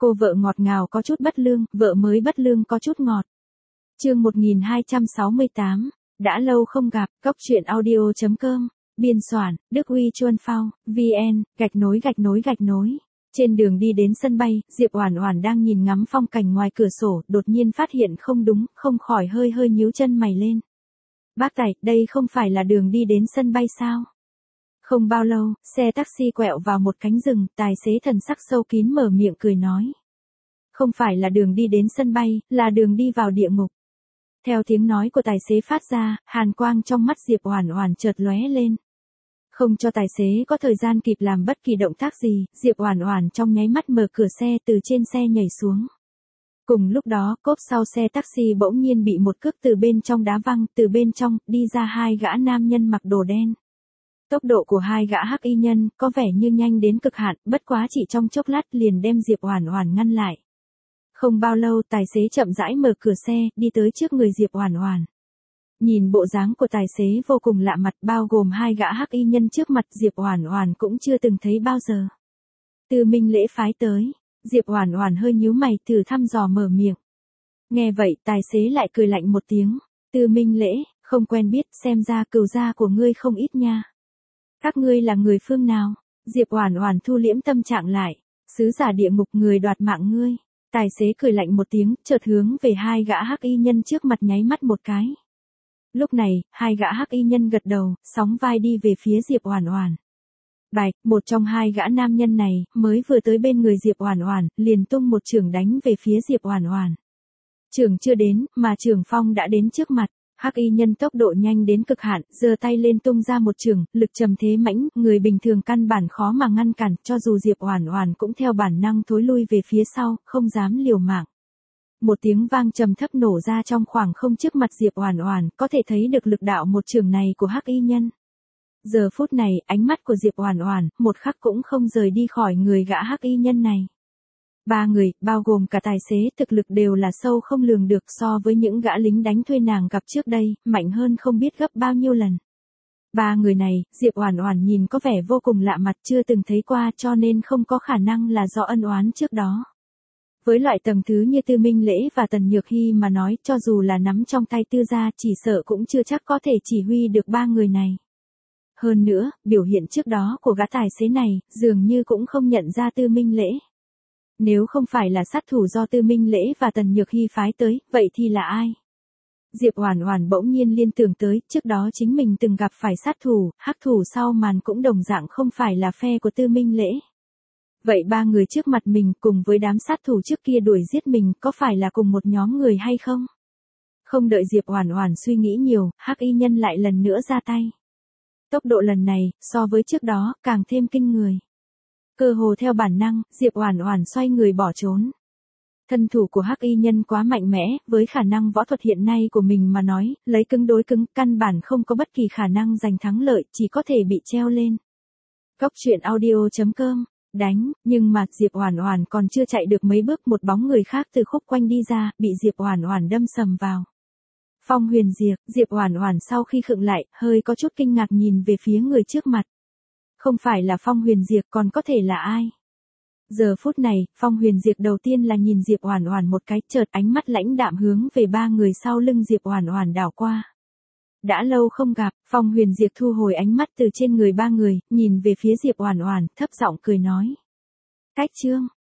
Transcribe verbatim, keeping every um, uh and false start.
Cô vợ ngọt ngào có chút bất lương, vợ mới bất lương có chút ngọt. Chương một nghìn hai trăm sáu mươi tám, đã lâu không gặp, Cốc truyện audio chấm com, biên soạn, Đức Huy Chuân Phao, vê en, gạch nối gạch nối gạch nối. Trên đường đi đến sân bay, Diệp Oản Oản đang nhìn ngắm phong cảnh ngoài cửa sổ, đột nhiên phát hiện không đúng, không khỏi hơi hơi nhíu chân mày lên. Bác Tài, đây không phải là đường đi đến sân bay sao? Không bao lâu, xe taxi quẹo vào một cánh rừng, tài xế thần sắc sâu kín mở miệng cười nói. Không phải là đường đi đến sân bay, là đường đi vào địa ngục. Theo tiếng nói của tài xế phát ra, hàn quang trong mắt Diệp Oản Oản chợt lóe lên. Không cho tài xế có thời gian kịp làm bất kỳ động tác gì, Diệp Oản Oản trong nháy mắt mở cửa xe từ trên xe nhảy xuống. Cùng lúc đó, cốp sau xe taxi bỗng nhiên bị một cước từ bên trong đá văng, từ bên trong, đi ra hai gã nam nhân mặc đồ đen. Tốc độ của hai gã hắc y nhân, có vẻ như nhanh đến cực hạn, bất quá chỉ trong chốc lát liền đem Diệp Oản Oản ngăn lại. Không bao lâu, tài xế chậm rãi mở cửa xe, đi tới trước người Diệp Oản Oản. Nhìn bộ dáng của tài xế vô cùng lạ mặt, bao gồm hai gã hắc y nhân trước mặt, Diệp Oản Oản cũng chưa từng thấy bao giờ. Tư Minh Lễ phái tới, Diệp Oản Oản hơi nhíu mày, thử thăm dò mở miệng. Nghe vậy, tài xế lại cười lạnh một tiếng, Tư Minh Lễ, không quen biết, xem ra cừu gia của ngươi không ít nha. Các ngươi là người phương nào? Diệp Oản Oản thu liễm tâm trạng lại, sứ giả địa ngục, người đoạt mạng ngươi. Tài xế cười lạnh một tiếng, chợt hướng về hai gã hắc y nhân trước mặt nháy mắt một cái. Lúc này, hai gã hắc y nhân gật đầu, sóng vai đi về phía Diệp Oản Oản. Bạch, một trong hai gã nam nhân này, mới vừa tới bên người Diệp Oản Oản, liền tung một chưởng đánh về phía Diệp Oản Oản. Chưởng chưa đến, mà chưởng phong đã đến trước mặt. Hắc y nhân tốc độ nhanh đến cực hạn, giơ tay lên tung ra một chưởng, lực trầm thế mãnh, người bình thường căn bản khó mà ngăn cản, cho dù Diệp Oản Oản cũng theo bản năng thối lui về phía sau, không dám liều mạng. Một tiếng vang trầm thấp nổ ra trong khoảng không trước mặt Diệp Oản Oản, có thể thấy được lực đạo một chưởng này của hắc y nhân. Giờ phút này, ánh mắt của Diệp Oản Oản, một khắc cũng không rời đi khỏi người gã hắc y nhân này. Ba người, bao gồm cả tài xế, thực lực đều là sâu không lường được, so với những gã lính đánh thuê nàng gặp trước đây, mạnh hơn không biết gấp bao nhiêu lần. Ba người này, Diệp Oản Oản nhìn có vẻ vô cùng lạ mặt, chưa từng thấy qua, cho nên không có khả năng là do ân oán trước đó. Với loại tầng thứ như Tư Minh Lễ và Tần Nhược Hi mà nói, cho dù là nắm trong tay Tư gia, chỉ sợ cũng chưa chắc có thể chỉ huy được ba người này. Hơn nữa, biểu hiện trước đó của gã tài xế này, dường như cũng không nhận ra Tư Minh Lễ. Nếu không phải là sát thủ do Tư Minh Lễ và Tần Nhược Hi phái tới, vậy thì là ai? Diệp Oản Oản bỗng nhiên liên tưởng tới, trước đó chính mình từng gặp phải sát thủ, hắc thủ sau màn cũng đồng dạng không phải là phe của Tư Minh Lễ. Vậy ba người trước mặt mình cùng với đám sát thủ trước kia đuổi giết mình, có phải là cùng một nhóm người hay không? Không đợi Diệp Oản Oản suy nghĩ nhiều, hắc y nhân lại lần nữa ra tay. Tốc độ lần này, so với trước đó, càng thêm kinh người. Cơ hồ theo bản năng, Diệp Oản Oản xoay người bỏ trốn. Thân thủ của hắc y nhân quá mạnh mẽ, với khả năng võ thuật hiện nay của mình mà nói, lấy cứng đối cứng, căn bản không có bất kỳ khả năng giành thắng lợi, chỉ có thể bị treo lên. Cốc truyện audio chấm com, đánh, nhưng mà Diệp Oản Oản còn chưa chạy được mấy bước, một bóng người khác từ khúc quanh đi ra, bị Diệp Oản Oản đâm sầm vào. Phong Huyền Diệp, Diệp Oản Oản sau khi khựng lại, hơi có chút kinh ngạc nhìn về phía người trước mặt. Không phải là Phong Huyền Diệp, còn có thể là ai? Giờ phút này, Phong Huyền Diệp đầu tiên là nhìn Diệp Oản Oản một cái, chợt ánh mắt lãnh đạm hướng về ba người sau lưng Diệp Oản Oản đảo qua. Đã lâu không gặp, Phong Huyền Diệp thu hồi ánh mắt từ trên người ba người, nhìn về phía Diệp Oản Oản, thấp giọng cười nói: "Cách Trương."